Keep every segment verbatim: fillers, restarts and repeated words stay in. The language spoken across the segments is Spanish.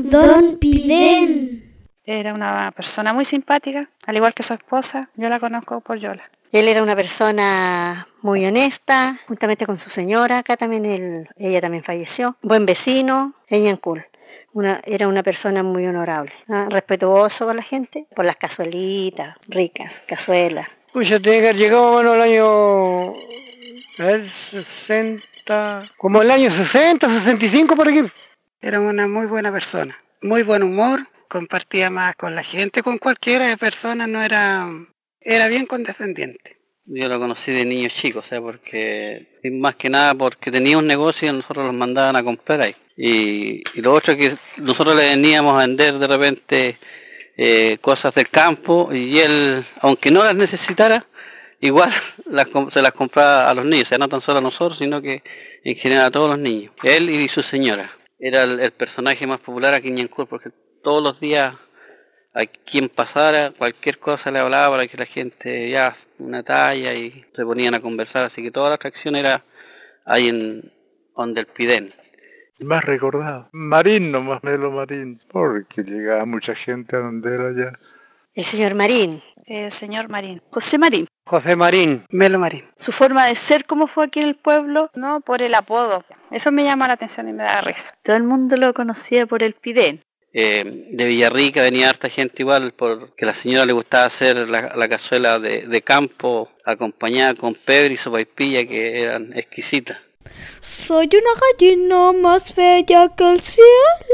Don Pidén. Era una persona muy simpática, al igual que su esposa. Yo la conozco por Yola. Él era una persona muy honesta, juntamente con su señora. Acá también él, ella también falleció. Buen vecino, en Ñancul. Una, era una persona muy honorable, ¿no? Respetuoso con la gente, por las cazuelitas, ricas, cazuelas. Pues ya tiene que haber llegado, bueno, el año... A ver, sesenta... Como el año sesenta, sesenta y cinco por aquí. Era una muy buena persona, muy buen humor, compartía más con la gente, con cualquiera de personas, no era... Era bien condescendiente. Yo lo conocí de niño chico, o sea, porque... Más que nada porque tenía un negocio y nosotros los mandaban a comprar ahí. Y, y lo otro es que nosotros le veníamos a vender de repente eh, cosas del campo y él, aunque no las necesitara, igual las, se las compraba a los niños, o sea, no tan solo a nosotros, sino que en general a todos los niños. Él y su señora. Era el, el personaje más popular aquí en Ñancul, porque todos los días a quien pasara, cualquier cosa le hablaba para que la gente ya una talla y se ponían a conversar, así que toda la atracción era ahí en donde el Pidén. Más recordado. Marín nomás, Melo Marín, porque llegaba mucha gente a donde era allá. El señor Marín. El señor Marín. José Marín. José Marín. Melo Marín. Su forma de ser, ¿cómo fue aquí en el pueblo? No, por el apodo. Eso me llama la atención y me da risa. Todo el mundo lo conocía por el Pidén. Eh, de Villarrica venía harta gente igual, porque a la señora le gustaba hacer la, la cazuela de, de campo, acompañada con pebre y sopaipilla, que eran exquisitas. Soy una gallina más bella que el cielo.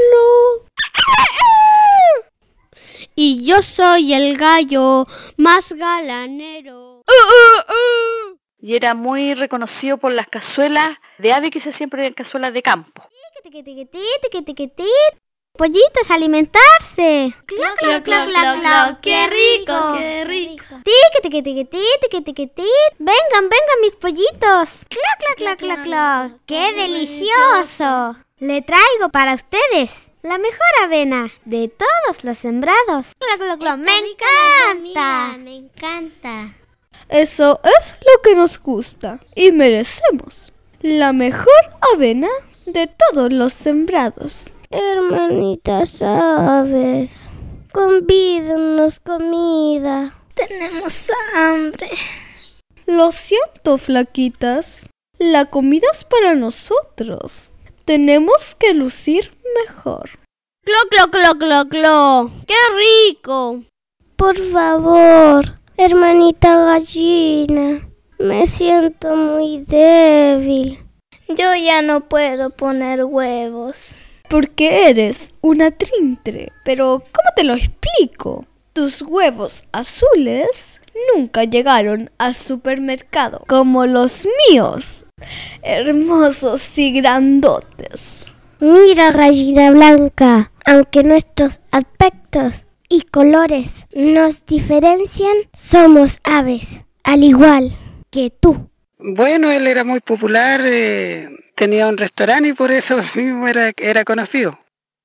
Y yo soy el gallo más galanero. Y era muy reconocido por las cazuelas de ave que se hacían en cazuelas de campo. Pollitos, alimentarse. Cloc, cloc, cloc, cloc, cloc. ¡Qué rico! ¡Qué rico! Tiqui, tiqui, tiqui, tiqui, tiqui, tiqui. Vengan, vengan mis pollitos. Cloc, cloc, cloc, cloc, cloc. ¡Qué delicioso! Le traigo para ustedes la mejor avena de todos los sembrados. Cloc, cloc, cloc. Me encanta. Me encanta. Eso es lo que nos gusta y merecemos. La mejor avena de todos los sembrados. Hermanitas aves, convídenos comida. Tenemos hambre. Lo siento, flaquitas. La comida es para nosotros. Tenemos que lucir mejor. ¡Clo, clo, clo, clo, clo! ¡Qué rico! Por favor, hermanita gallina, me siento muy débil. Yo ya no puedo poner huevos. Porque eres una trintre. Pero, ¿cómo te lo explico? Tus huevos azules nunca llegaron al supermercado como los míos. Hermosos y grandotes. Mira, gallina blanca, aunque nuestros aspectos y colores nos diferencian, somos aves, al igual que tú. Bueno, él era muy popular, eh, tenía un restaurante y por eso mismo era, era conocido.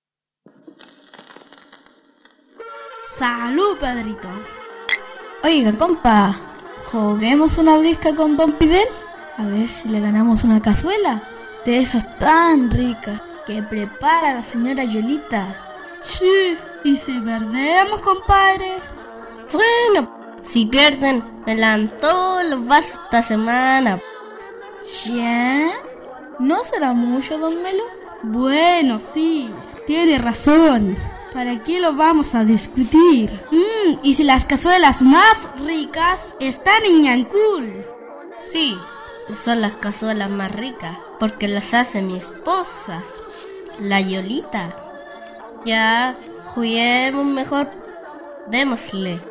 ¡Salud, Pedrito! Oiga, compa, ¿juguemos una brisca con Don Pidén? A ver si le ganamos una cazuela de esas tan ricas que prepara la señora Yolita. Sí, ¿y si perdemos, compadre? Bueno, si pierden, me la dan todos los vasos esta semana. ¿Ya? ¿No será mucho, don Melo? Bueno, sí, tiene razón. ¿Para qué lo vamos a discutir? Mm, ¿y si las cazuelas más ricas están en Ñancul? Sí, son las cazuelas más ricas, porque las hace mi esposa, la Yolita. Ya, juguemos mejor, démosle.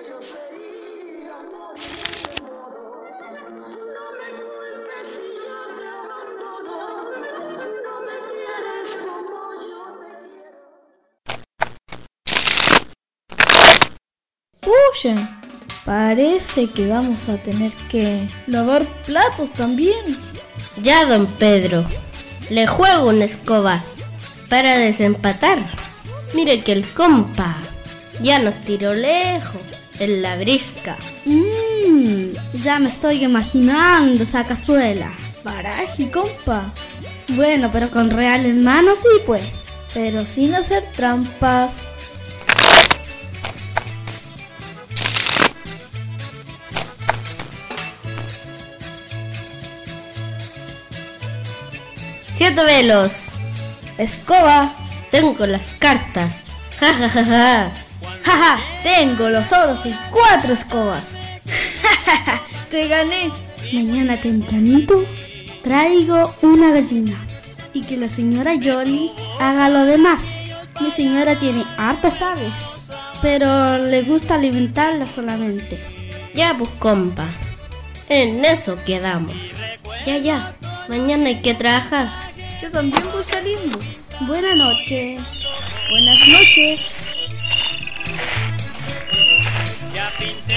Oye, parece que vamos a tener que lavar platos también. Ya, don Pedro, le juego una escoba para desempatar. Mire que el compa ya nos tiró lejos en la brisca. Mmm, ya me estoy imaginando esa cazuela. Baraji, compa. Bueno, pero con real en mano sí, pues. pero sin hacer trampas. Siete velos. Escoba. Tengo las cartas. Ja ja ja ja. Ja ja. Tengo los oros y cuatro escobas. Te gané. Mañana tempranito traigo una gallina y que la señora Yoli haga lo demás. Mi señora tiene hartas aves, pero le gusta alimentarlas solamente. Ya pues, compa, en eso quedamos. Ya, ya, mañana hay que trabajar. Yo también voy saliendo. Buenas noches. Buenas noches. Ya pinté.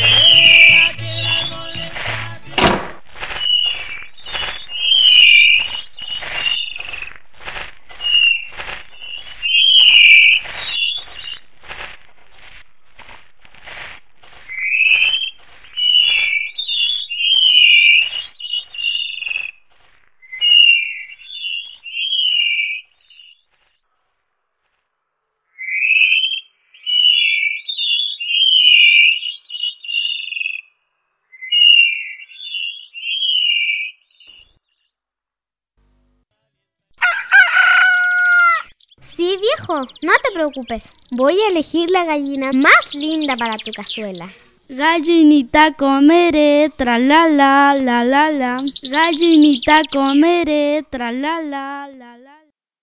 Sí, viejo, no te preocupes. Voy a elegir la gallina más linda para tu cazuela. Gallinita comeré, tralala, la la la. Gallinita comeré, tralala, la la.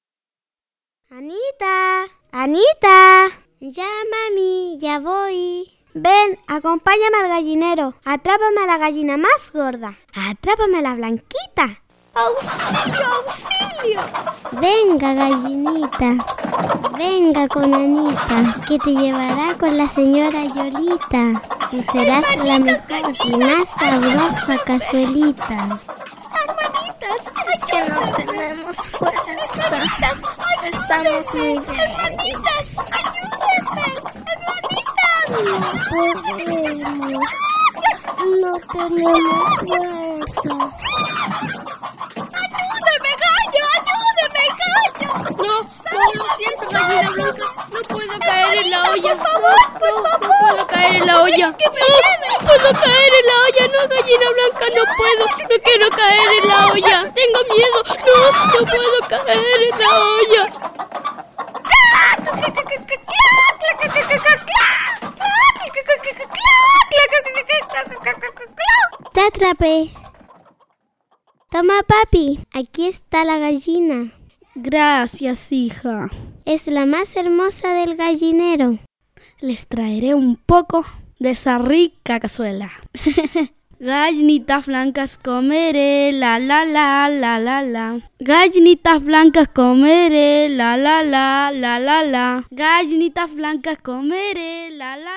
Anita, Anita. Ya, mami, ya voy. Ven, acompáñame al gallinero. Atrápame a la gallina más gorda. Atrápame a la blanquita. ¡Auxilio, auxilio! Venga, gallinita. Venga con Anita, que te llevará con la señora Yolita. Y serás la mejor y más sabrosa cazuelita. Hermanitas, es que no tenemos fuerza. Estamos muy débiles. Hermanitas, no podemos. No tenemos fuerza. ¡Ayúdeme, gallo! ¡Ayúdeme, gallo! No, no, lo siento, gallina blanca. No puedo caer en la olla. Por favor, por no, favor. No puedo caer en la olla. Que me no, no puedo caer en la olla. No, gallina blanca, no puedo. No quiero caer en la olla. Tengo miedo. No, no puedo caer en la olla. Te atrapé. Toma, papi, aquí está la gallina. Gracias, hija. Es la más hermosa del gallinero. Les traeré un poco de esa rica cazuela. Gallinitas blancas comeré, la la la la la la. Gallinitas blancas comeré, la la la la la la. Gallinitas blancas comeré, la la